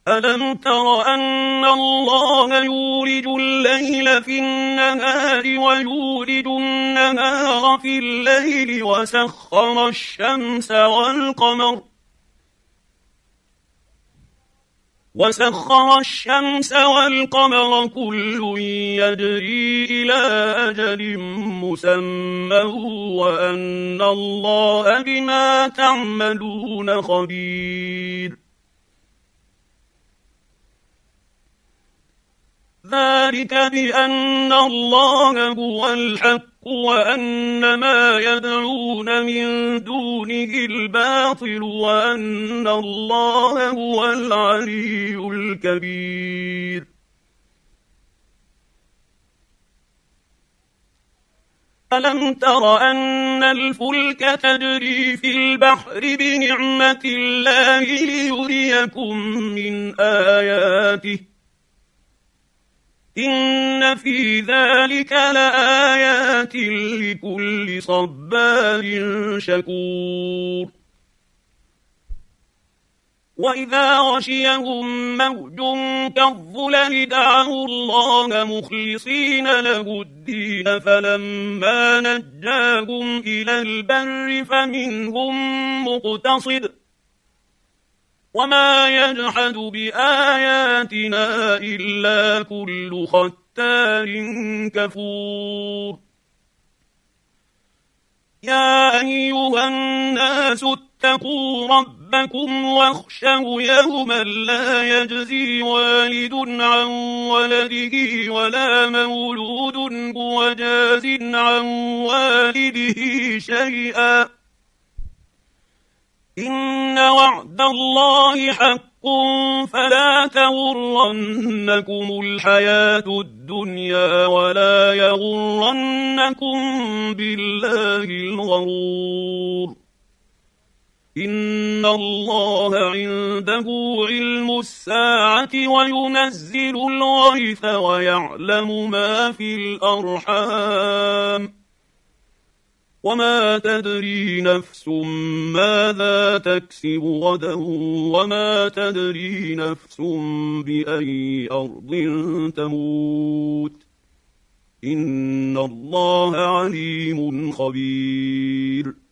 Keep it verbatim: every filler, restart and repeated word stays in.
ألم تر أن الله يولج الليل في النهار ويولج النهار في الليل وسخر الشمس والقمر وسخر الشمس والقمر كل يجري إلى أجل مسمى وأن الله بما تعملون خبير. ذلك بأن الله هو الحق وأن ما يدعون من دونه الباطل وأن الله هو العلي الكبير. ألم تر أن الفلك تجري في البحر بنعمة الله ليريكم من آياته إن في ذلك لآيات لكل صبار شكور. وإذا غشيهم موج كالظلل دعوا الله مخلصين له الدين فلما نجاهم إلى البر فمنهم مقتصد وما يجحد بآياتنا إلا كل ختار كفور. يا أيها الناس اتقوا ربكم واخشوا يوما لا يجزي والد عن ولده ولا مولود هو جاز عن والده شيئا إن وعد الله حق فلا تغرنكم الحياة الدنيا ولا يغرنكم بالله الغرور. إن الله عنده علم الساعة وينزل الغيث ويعلم ما في الأرحام وما تدري نفس ماذا تكسب غدا وما تدري نفس بأي أرض تموت إن الله عليم خبير.